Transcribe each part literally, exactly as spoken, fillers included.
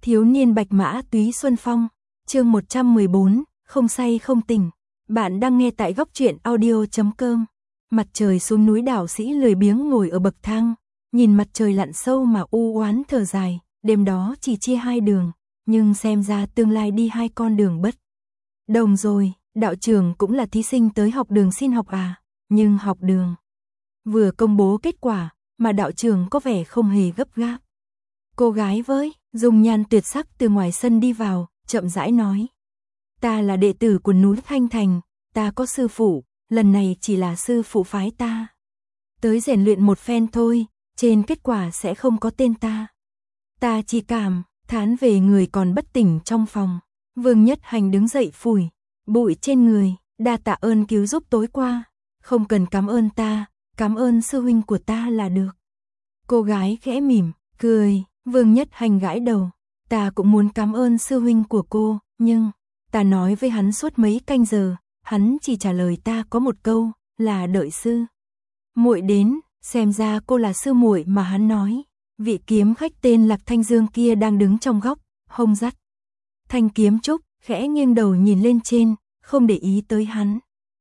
Thiếu niên bạch mã túy xuân phong, chương một trăm mười bốn, không say không tỉnh. Bạn đang nghe tại góc truyện audio chấm com. Mặt trời xuống núi, Đạo Sĩ lười biếng ngồi ở bậc thang, nhìn mặt trời lặn sâu mà u oán thở dài, đêm đó chỉ chia hai đường, nhưng xem ra tương lai đi hai con đường bất đồng rồi. Đạo trưởng cũng là thí sinh tới học đường xin học à? Nhưng học đường vừa công bố kết quả, mà đạo trưởng có vẻ không hề gấp gáp. Cô gái với dung nhan tuyệt sắc từ ngoài sân đi vào, chậm rãi nói: "Ta là đệ tử của núi Thanh Thành, ta có sư phụ, lần này chỉ là sư phụ phái ta tới rèn luyện một phen thôi, trên kết quả sẽ không có tên ta." Ta chỉ cảm thán về người còn bất tỉnh trong phòng. Vương Nhất Hành đứng dậy phủi bụi trên người, "Đa tạ ơn cứu giúp tối qua, không cần cảm ơn ta, cảm ơn sư huynh của ta là được." Cô gái khẽ mỉm cười. Vương Nhất Hành gãi đầu: "Ta cũng muốn cảm ơn sư huynh của cô, nhưng ta nói với hắn suốt mấy canh giờ, hắn chỉ trả lời ta có một câu, là đợi sư muội đến, xem ra cô là sư muội mà hắn nói." Vị kiếm khách tên Lạc Thanh Dương kia đang đứng trong góc, hông dắt thanh kiếm trúc, khẽ nghiêng đầu nhìn lên trên, không để ý tới hắn.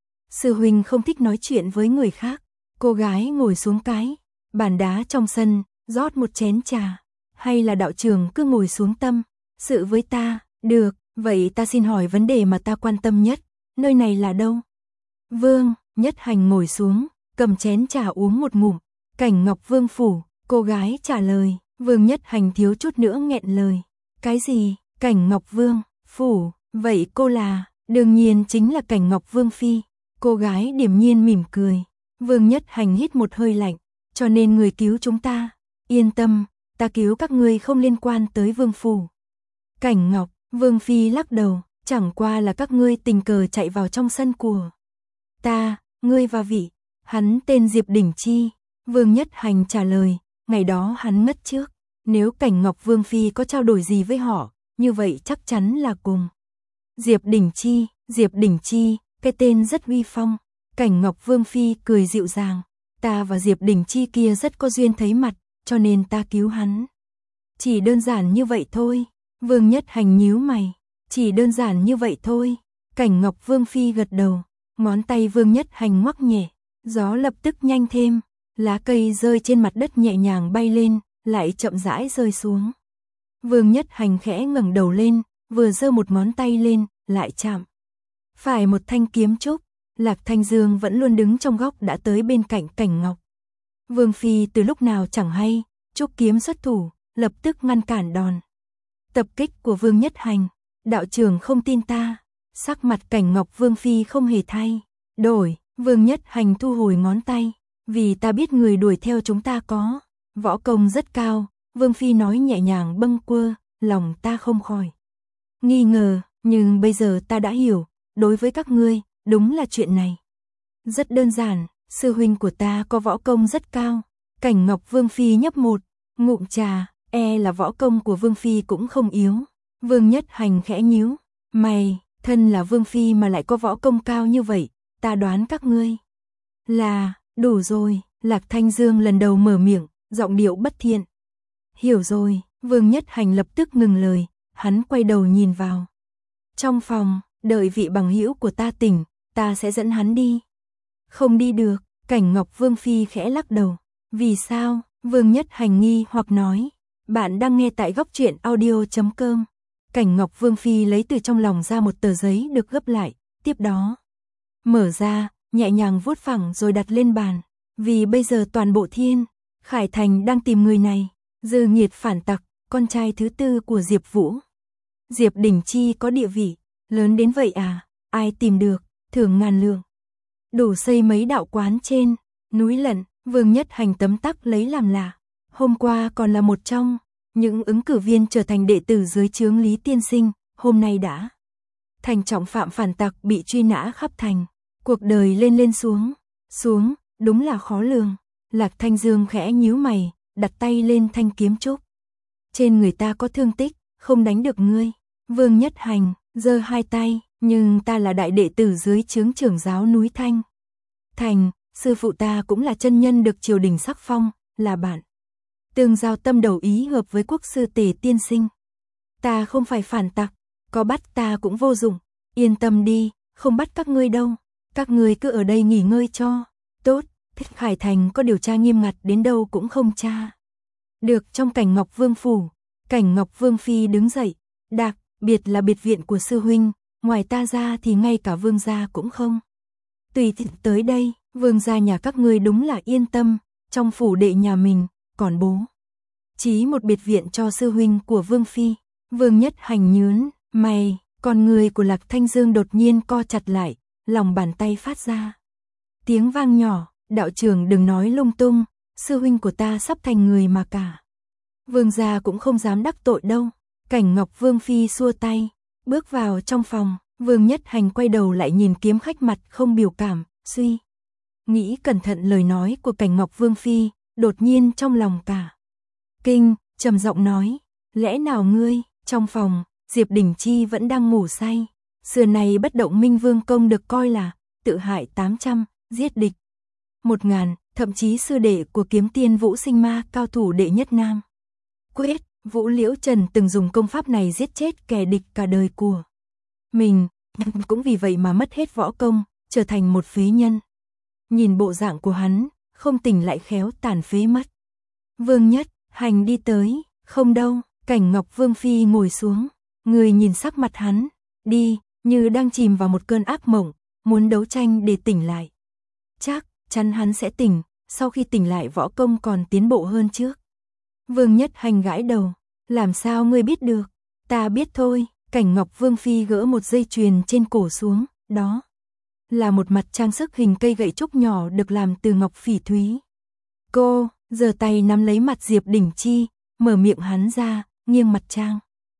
Sư huynh không thích nói chuyện với người khác. Cô gái ngồi xuống cái bàn đá trong sân, rót một chén trà. "Hay là đạo trưởng cứ ngồi xuống tâm sự với ta?" "Được, vậy ta xin hỏi vấn đề mà ta quan tâm nhất, nơi này là đâu?" Vương Nhất Hành ngồi xuống, cầm chén trà uống một ngụm. "Cảnh Ngọc Vương phủ." Cô gái trả lời. Vương Nhất Hành thiếu chút nữa nghẹn lời. "Cái gì? Cảnh Ngọc Vương phủ? Vậy cô là?" "Đương nhiên chính là Cảnh Ngọc Vương phi." Cô gái điềm nhiên mỉm cười. Vương Nhất Hành hít một hơi lạnh. "Cho nên người cứu chúng ta." "Yên tâm, ta cứu các ngươi không liên quan tới vương phủ." Cảnh Ngọc Vương phi lắc đầu: "Chẳng qua là các ngươi tình cờ chạy vào trong sân của ta." "Ngươi và vị?" "Hắn tên Diệp Đỉnh Chi." Vương Nhất Hành trả lời. "Ngày đó hắn ngất trước, nếu Cảnh Ngọc Vương phi có trao đổi gì với họ, như vậy chắc chắn là cùng Diệp Đỉnh Chi." "Diệp Đỉnh Chi, cái tên rất uy phong." Cảnh Ngọc Vương phi cười dịu dàng. "Ta và Diệp Đỉnh Chi kia rất có duyên thấy mặt, cho nên ta cứu hắn. Chỉ đơn giản như vậy thôi." Vương Nhất Hành nhíu mày. "Chỉ đơn giản như vậy thôi." Cảnh Ngọc Vương phi gật đầu. Ngón tay Vương Nhất Hành ngoắc nhẹ, gió lập tức nhanh thêm, lá cây rơi trên mặt đất nhẹ nhàng bay lên, lại chậm rãi rơi xuống. Vương Nhất Hành khẽ ngẩng đầu lên, vừa giơ một ngón tay lên, lại chạm phải một thanh kiếm trúc. Lạc Thanh Dương vẫn luôn đứng trong góc đã tới bên cạnh Cảnh Ngọc Vương phi từ lúc nào chẳng hay, trúc kiếm xuất thủ, lập tức ngăn cản đòn tập kích của Vương Nhất Hành. "Đạo trưởng không tin ta." Sắc mặt Cảnh Ngọc Vương phi không hề thay đổi. Vương Nhất Hành thu hồi ngón tay. "Vì ta biết người đuổi theo chúng ta có võ công rất cao." Vương phi nói nhẹ nhàng bâng quơ, "Lòng ta không khỏi nghi ngờ, nhưng bây giờ ta đã hiểu, đối với các ngươi, đúng là chuyện này rất đơn giản, sư huynh của ta có võ công rất cao." Cảnh Ngọc Vương phi nhấp một ngụm trà, e là võ công của Vương phi cũng không yếu. Vương Nhất Hành khẽ nhíu mày, thân là Vương phi mà lại có võ công cao như vậy, ta đoán các ngươi là đủ rồi. Lạc Thanh Dương lần đầu mở miệng, giọng điệu bất thiện. "Hiểu rồi." Vương Nhất Hành lập tức ngừng lời, hắn quay đầu nhìn vào trong phòng, "Đợi vị bằng hữu của ta tỉnh, ta sẽ dẫn hắn đi." "Không đi được." Cảnh Ngọc Vương phi khẽ lắc đầu. "Vì sao?" Vương Nhất Hành nghi hoặc nói. Bạn đang nghe tại góc truyện audio chấm com. Cảnh Ngọc Vương phi lấy từ trong lòng ra một tờ giấy được gấp lại, tiếp đó mở ra, nhẹ nhàng vuốt phẳng rồi đặt lên bàn. "Vì bây giờ toàn bộ Thiên Khải Thành đang tìm người này, Dư Nghiệt phản tặc, con trai thứ tư của Diệp Vũ. Diệp Đỉnh Chi có địa vị lớn đến vậy à? Ai tìm được, thưởng ngàn lượng, đủ xây mấy đạo quán trên núi Lận." Vương Nhất Hành tấm tắc lấy làm lạ. Hôm qua còn là một trong những ứng cử viên trở thành đệ tử dưới trướng Lý tiên sinh, hôm nay đã thành trọng phạm phản tặc bị truy nã khắp thành. Cuộc đời lên lên xuống xuống, đúng là khó lường. Lạc Thanh Dương khẽ nhíu mày, đặt tay lên thanh kiếm trúc. "Trên người ta có thương tích, không đánh được ngươi." Vương Nhất Hành giơ hai tay, "Nhưng ta là đại đệ tử dưới trướng trưởng giáo núi Thanh Thành, sư phụ ta cũng là chân nhân được triều đình sắc phong, là bạn tương giao tâm đầu ý hợp với quốc sư Tề tiên sinh." Ta không phải phản tặc, có bắt ta cũng vô dụng, yên tâm đi, không bắt các ngươi đâu, các ngươi cứ ở đây nghỉ ngơi cho tốt, Thích Khải Thành có điều tra nghiêm ngặt đến đâu cũng không tra được trong Cảnh Ngọc Vương phủ. Cảnh Ngọc Vương phi đứng dậy, đặc biệt là biệt viện của sư huynh, ngoài ta ra thì ngay cả vương gia cũng không tùy tiện tới đây, vương gia nhà các ngươi đúng là yên tâm, trong phủ đệ nhà mình còn bố chí một biệt viện cho sư huynh của Vương phi. Vương Nhất Hành nhớn mày, con người của Lạc Thanh Dương đột nhiên co chặt lại, lòng bàn tay phát ra tiếng vang nhỏ, đạo trưởng đừng nói lung tung, sư huynh của ta sắp thành người mà cả vương gia cũng không dám đắc tội đâu. Cảnh Ngọc Vương phi xua tay, bước vào trong phòng. Vương Nhất Hành quay đầu lại nhìn kiếm khách mặt không biểu cảm, suy nghĩ cẩn thận lời nói của Cảnh Ngọc Vương phi, đột nhiên trong lòng cả kinh, trầm giọng nói, lẽ nào ngươi? Trong phòng, Diệp Đình Chi vẫn đang ngủ say. Xưa này bất động minh vương công được coi là tự hại tám trăm, giết địch một ngàn, thậm chí sư đệ của kiếm tiên Vũ Sinh Ma cao thủ đệ nhất Nam Quyết, Vũ Liễu Trần từng dùng công pháp này giết chết kẻ địch cả đời của mình, cũng vì vậy mà mất hết võ công, trở thành một phế nhân. Nhìn bộ dạng của hắn, không tỉnh lại khéo tàn phế mất. Vương Nhất Hành đi tới, không đâu, Cảnh Ngọc Vương phi ngồi xuống, người nhìn sắc mặt hắn, đi, như đang chìm vào một cơn ác mộng, muốn đấu tranh để tỉnh lại. Chắc chắn hắn sẽ tỉnh, sau khi tỉnh lại võ công còn tiến bộ hơn trước. Vương Nhất Hành gãi đầu, làm sao ngươi biết được? Ta biết thôi. Cảnh Ngọc Vương phi gỡ một dây chuyền trên cổ xuống, đó là một mặt trang sức hình cây gậy trúc nhỏ được làm từ ngọc phỉ thúy. Cô giơ tay nắm lấy mặt Diệp Đình Chi, mở miệng hắn ra, nghiêng mặt trang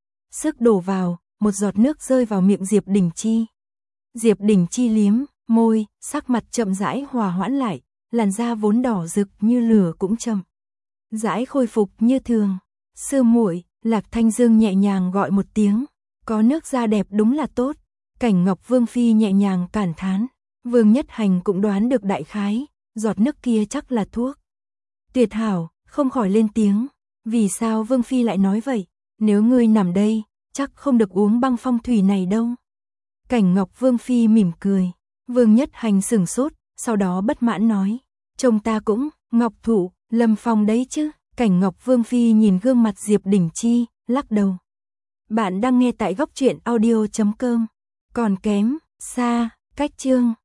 sức đổ vào, một giọt nước rơi vào miệng Diệp Đình Chi. Diệp Đình Chi liếm môi, sắc mặt chậm rãi hòa hoãn lại, làn da vốn đỏ rực như lửa cũng chậm rãi khôi phục như thường. Sư muội, Lạc Thanh Dương nhẹ nhàng gọi một tiếng. Có nước da đẹp đúng là tốt. Cảnh Ngọc Vương phi nhẹ nhàng cảm thán. Vương Nhất Hành cũng đoán được đại khái, giọt nước kia chắc là thuốc tuyệt hảo, không khỏi lên tiếng. Vì sao Vương phi lại nói vậy? Nếu ngươi nằm đây, chắc không được uống băng phong thủy này đâu. Cảnh Ngọc Vương phi mỉm cười. Vương Nhất Hành sửng sốt, sau đó bất mãn nói, trông ta cũng Ngọc Thụ, Lâm Phong đấy chứ. Cảnh Ngọc Vương phi nhìn gương mặt Diệp Đình Chi, lắc đầu. Bạn đang nghe tại góc truyện audio chấm com. Còn kém xa, cách chương